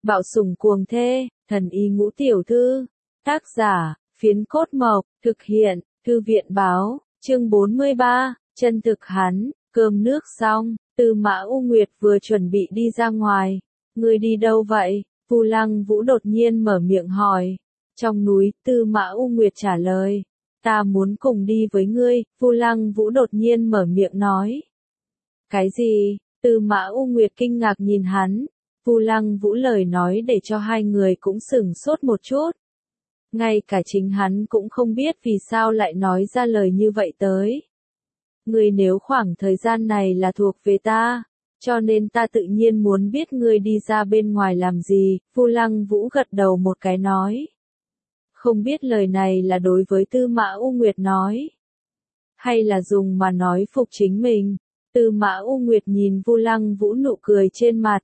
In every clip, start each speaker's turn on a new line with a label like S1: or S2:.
S1: Bạo sủng cuồng thê, thần y ngũ tiểu thư. Tác giả, Phiến Cốt Mộc, thực hiện, Thư viện báo, chương 43, chân thực hắn, cơm nước xong, Tư Mã U Nguyệt vừa chuẩn bị đi ra ngoài. Ngươi đi đâu vậy? Vu Lăng Vũ đột nhiên mở miệng hỏi. Trong núi, Tư Mã U Nguyệt trả lời. Ta muốn cùng đi với ngươi, Vu Lăng Vũ đột nhiên mở miệng nói. Cái gì? Tư Mã U Nguyệt kinh ngạc nhìn hắn. Vu Lăng Vũ lời nói để cho hai người cũng sửng sốt một chút. Ngay cả chính hắn cũng không biết vì sao lại nói ra lời như vậy tới. Ngươi nếu khoảng thời gian này là thuộc về ta, cho nên ta tự nhiên muốn biết ngươi đi ra bên ngoài làm gì, Vu Lăng Vũ gật đầu một cái nói. Không biết lời này là đối với Tư Mã U Nguyệt nói, hay là dùng mà nói phục chính mình. Tư Mã U Nguyệt nhìn Vu Lăng Vũ nụ cười trên mặt.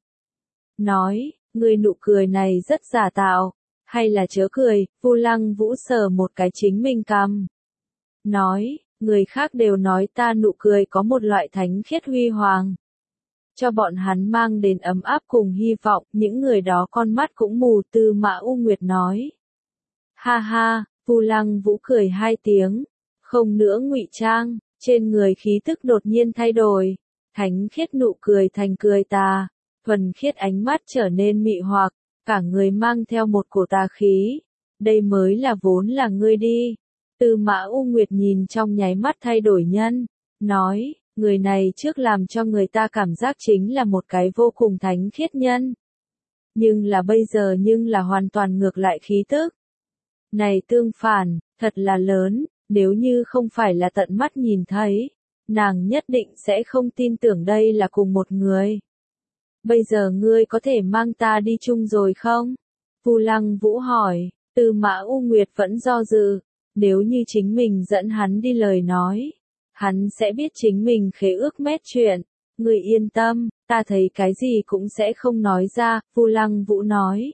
S1: Nói, ngươi nụ cười này rất giả tạo, hay là chớ cười, Vu Lăng Vũ sờ một cái chính mình cằm. Nói, người khác đều nói ta nụ cười có một loại thánh khiết huy hoàng. Cho bọn hắn mang đến ấm áp cùng hy vọng, những người đó con mắt cũng mù, Tư Mã U Nguyệt nói. Ha ha, Vu Lăng Vũ cười hai tiếng, không nữa ngụy trang, trên người khí tức đột nhiên thay đổi, thánh khiết nụ cười thành cười tà, thuần khiết ánh mắt trở nên mị hoặc, cả người mang theo một cổ tà khí. Đây mới là vốn là ngươi đi. Tư Mã U Nguyệt nhìn trong nháy mắt thay đổi nhân, nói, người này trước làm cho người ta cảm giác chính là một cái vô cùng thánh khiết nhân. Nhưng là bây giờ nhưng là hoàn toàn ngược lại khí tức. Này tương phản, thật là lớn, nếu như không phải là tận mắt nhìn thấy, nàng nhất định sẽ không tin tưởng đây là cùng một người. Bây giờ ngươi có thể mang ta đi chung rồi không? Vu Lăng Vũ hỏi. Tư Mã U Nguyệt vẫn do dự, nếu như chính mình dẫn hắn đi lời nói, hắn sẽ biết chính mình khế ước mét chuyện. Ngươi yên tâm, ta thấy cái gì cũng sẽ không nói ra, Vu Lăng Vũ nói.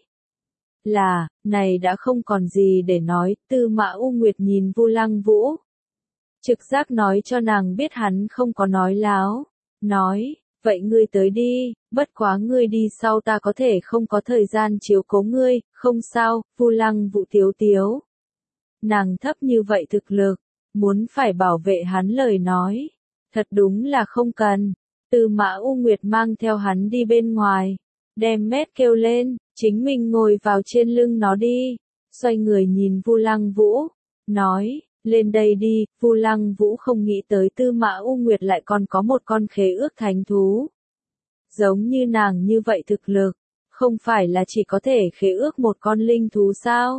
S1: Là, này đã không còn gì để nói, Tư Mã U Nguyệt nhìn Vu Lăng Vũ. Trực giác nói cho nàng biết hắn không có nói láo, nói. Vậy ngươi tới đi, bất quá ngươi đi sau ta có thể không có thời gian chiếu cố ngươi, không sao, Vu Lăng Vũ tiếu tiếu. Nàng thấp như vậy thực lực, muốn phải bảo vệ hắn lời nói. Thật đúng là không cần. Tư Mã U Nguyệt mang theo hắn đi bên ngoài, đem mét kêu lên, chính mình ngồi vào trên lưng nó đi. Xoay người nhìn Vu Lăng Vũ, nói. Lên đây đi, Vu Lăng Vũ không nghĩ tới Tư Mã U Nguyệt lại còn có một con khế ước thánh thú. Giống như nàng như vậy thực lực, không phải là chỉ có thể khế ước một con linh thú sao?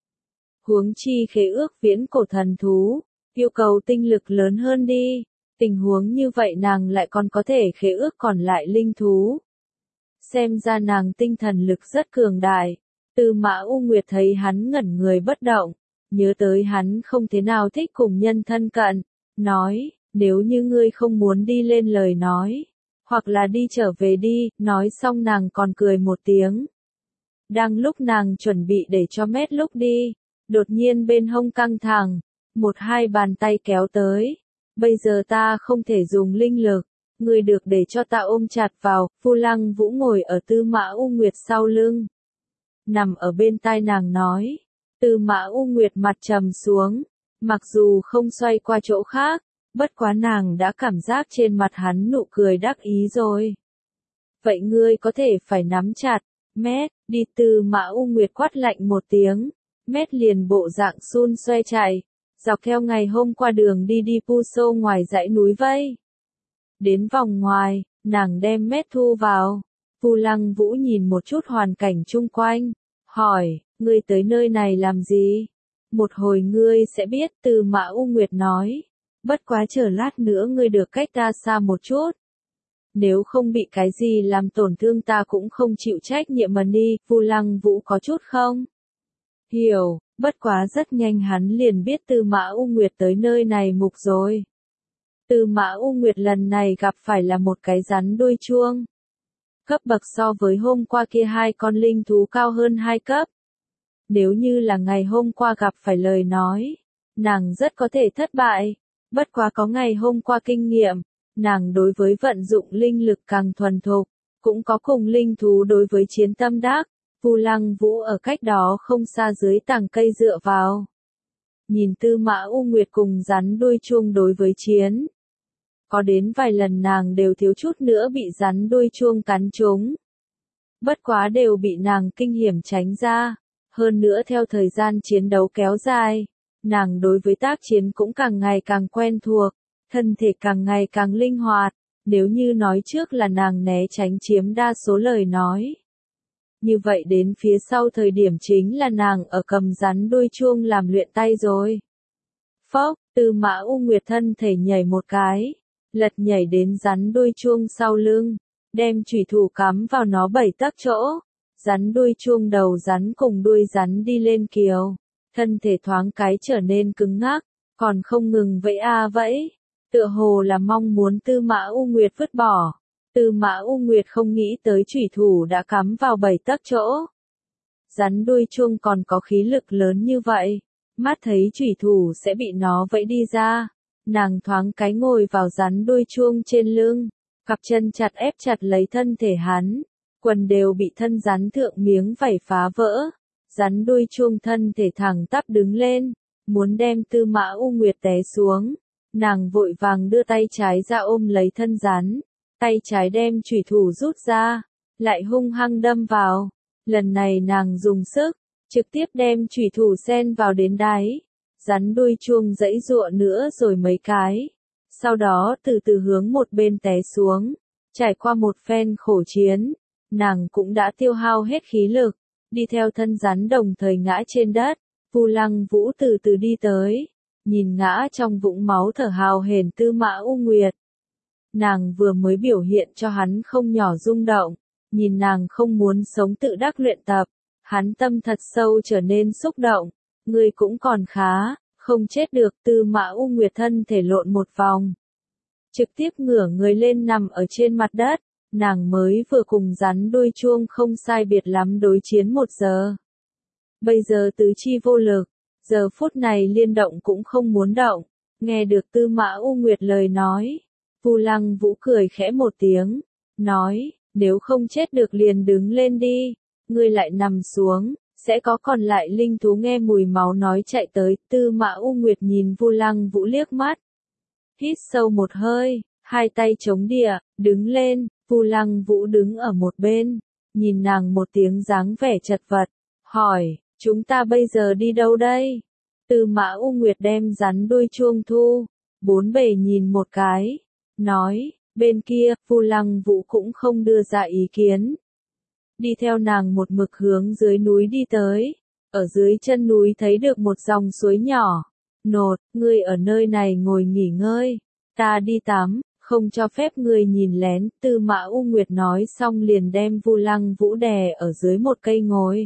S1: Huống chi khế ước viễn cổ thần thú, yêu cầu tinh lực lớn hơn đi, tình huống như vậy nàng lại còn có thể khế ước còn lại linh thú. Xem ra nàng tinh thần lực rất cường đại. Tư Mã U Nguyệt thấy hắn ngẩn người bất động. Nhớ tới hắn không thế nào thích cùng nhân thân cận, nói, nếu như ngươi không muốn đi lên lời nói, hoặc là đi trở về đi, nói xong nàng còn cười một tiếng. Đang lúc nàng chuẩn bị để cho mét lúc đi, đột nhiên bên hông căng thẳng, một hai bàn tay kéo tới. Bây giờ ta không thể dùng linh lực, ngươi được để cho ta ôm chặt vào, Vu Lăng Vũ ngồi ở Tư Mã U Nguyệt sau lưng. Nằm ở bên tai nàng nói. Tư Mã U Nguyệt mặt trầm xuống, mặc dù không xoay qua chỗ khác, bất quá nàng đã cảm giác trên mặt hắn nụ cười đắc ý rồi. Vậy ngươi có thể phải nắm chặt, mét, đi. Tư Mã U Nguyệt quát lạnh một tiếng, mét liền bộ dạng xun xoe chạy, dọc theo ngày hôm qua đường đi Pu Sô ngoài dãy núi vây. Đến vòng ngoài, nàng đem mét thu vào. Vu Lăng Vũ nhìn một chút hoàn cảnh chung quanh, hỏi. Ngươi tới nơi này làm gì? Một hồi ngươi sẽ biết, Tư Mã U Nguyệt nói. Bất quá chờ lát nữa ngươi được cách ta xa một chút. Nếu không bị cái gì làm tổn thương ta cũng không chịu trách nhiệm mà đi, Vu Lăng Vũ có chút không? Hiểu, bất quá rất nhanh hắn liền biết Tư Mã U Nguyệt tới nơi này mục rồi. Tư Mã U Nguyệt lần này gặp phải là một cái rắn đuôi chuông. Cấp bậc so với hôm qua kia hai con linh thú cao hơn 2 cấp. Nếu như là ngày hôm qua gặp phải lời nói, nàng rất có thể thất bại. Bất quá có ngày hôm qua kinh nghiệm, nàng đối với vận dụng linh lực càng thuần thục, cũng có cùng linh thú đối với chiến tâm đắc. Vu Lăng Vũ ở cách đó không xa dưới tàng cây dựa vào. Nhìn Tư Mã U Nguyệt cùng rắn đuôi chuông đối với chiến. Có đến vài lần nàng đều thiếu chút nữa bị rắn đuôi chuông cắn trúng. Bất quá đều bị nàng kinh hiểm tránh ra. Hơn nữa theo thời gian chiến đấu kéo dài, nàng đối với tác chiến cũng càng ngày càng quen thuộc, thân thể càng ngày càng linh hoạt, nếu như nói trước là nàng né tránh chiếm đa số lời nói. Như vậy đến phía sau thời điểm chính là nàng ở cầm rắn đuôi chuông làm luyện tay rồi. Phốc, Tư Mã U Nguyệt thân thể nhảy một cái, lật nhảy đến rắn đuôi chuông sau lưng, đem chủy thủ cắm vào nó 7 tấc chỗ. Rắn đuôi chuông đầu rắn cùng đuôi rắn đi lên kiều, thân thể thoáng cái trở nên cứng ngắc, còn không ngừng vẫy vẫy, tựa hồ là mong muốn Tư Mã U Nguyệt vứt bỏ. Tư Mã U Nguyệt không nghĩ tới chủy thủ đã cắm vào 7 tấc chỗ. Rắn đuôi chuông còn có khí lực lớn như vậy, mắt thấy chủy thủ sẽ bị nó vẫy đi ra, nàng thoáng cái ngồi vào rắn đuôi chuông trên lưng, cặp chân chặt ép chặt lấy thân thể hắn. Quần đều bị thân rắn thượng miếng vảy phá vỡ, rắn đuôi chuông thân thể thẳng tắp đứng lên, muốn đem Tư Mã U Nguyệt té xuống. Nàng vội vàng đưa tay trái ra ôm lấy thân rắn, tay trái đem chủy thủ rút ra, lại hung hăng đâm vào. Lần này nàng dùng sức, trực tiếp đem chủy thủ xen vào đến đáy. Rắn đuôi chuông giãy giụa nữa rồi mấy cái, sau đó từ từ hướng một bên té xuống. Trải qua một phen khổ chiến, nàng cũng đã tiêu hao hết khí lực, đi theo thân rắn đồng thời ngã trên đất. Vu Lăng Vũ từ từ đi tới, nhìn ngã trong vũng máu thở hào hển Tư Mã U Nguyệt. Nàng vừa mới biểu hiện cho hắn không nhỏ rung động, nhìn nàng không muốn sống tự đắc luyện tập, hắn tâm thật sâu trở nên xúc động. Ngươi cũng còn khá, không chết được. Tư Mã U Nguyệt thân thể lộn một vòng, trực tiếp ngửa người lên nằm ở trên mặt đất. Nàng mới vừa cùng rắn đuôi chuông không sai biệt lắm đối chiến 1 giờ. Bây giờ tứ chi vô lực, giờ phút này liên động cũng không muốn động. Nghe được Tư Mã U Nguyệt lời nói, Vu Lăng Vũ cười khẽ một tiếng, nói, nếu không chết được liền đứng lên đi, ngươi lại nằm xuống, sẽ có còn lại linh thú nghe mùi máu nói chạy tới. Tư Mã U Nguyệt nhìn Vu Lăng Vũ liếc mắt, hít sâu một hơi, hai tay chống địa, đứng lên. Vu Lăng Vũ đứng ở một bên, nhìn nàng một tiếng dáng vẻ chật vật, hỏi, chúng ta bây giờ đi đâu đây? Tư Mã U Nguyệt đem rắn đuôi chuông thu, bốn bề nhìn một cái, nói, bên kia. Vu Lăng Vũ cũng không đưa ra ý kiến, đi theo nàng một mực hướng dưới núi đi tới. Ở dưới chân núi thấy được một dòng suối nhỏ. Nột, ngươi ở nơi này ngồi nghỉ ngơi, ta đi tắm, không cho phép người nhìn lén. Tư Mã U Nguyệt nói xong liền đem Vu Lăng Vũ đè ở dưới một cây ngồi.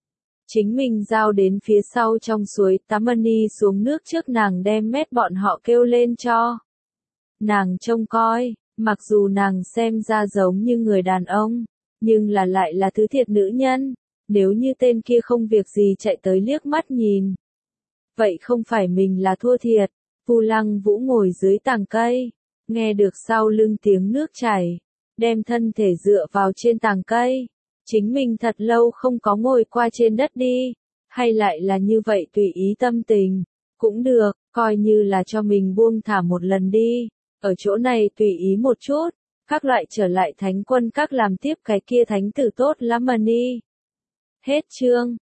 S1: Chính mình giao đến phía sau trong suối tắm đi xuống nước trước nàng đem mét bọn họ kêu lên cho. Nàng trông coi, mặc dù nàng xem ra giống như người đàn ông, nhưng lại là thứ thiệt nữ nhân. Nếu như tên kia không việc gì chạy tới liếc mắt nhìn, vậy không phải mình là thua thiệt. Vu Lăng Vũ ngồi dưới tàng cây, nghe được sau lưng tiếng nước chảy, đem thân thể dựa vào trên tàng cây. Chính mình thật lâu không có ngồi qua trên đất đi, hay lại là như vậy tùy ý tâm tình, cũng được, coi như là cho mình buông thả một lần đi, ở chỗ này tùy ý một chút, các loại trở lại thánh quân các làm tiếp cái kia thánh tử tốt lắm mà đi. Hết chương.